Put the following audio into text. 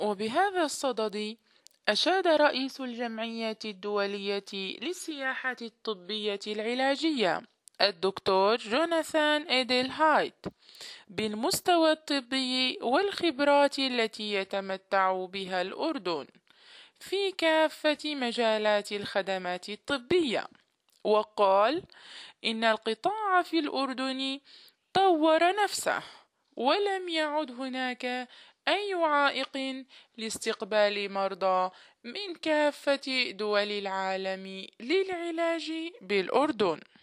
وبهذا الصدد أشاد رئيس الجمعية الدولية للسياحة الطبية العلاجية الدكتور جوناثان إيدل هايت بالمستوى الطبي والخبرات التي يتمتع بها الأردن في كافة مجالات الخدمات الطبية، وقال إن القطاع في الأردن طور نفسه ولم يعد هناك أي عائق لاستقبال مرضى من كافة دول العالم للعلاج بالأردن.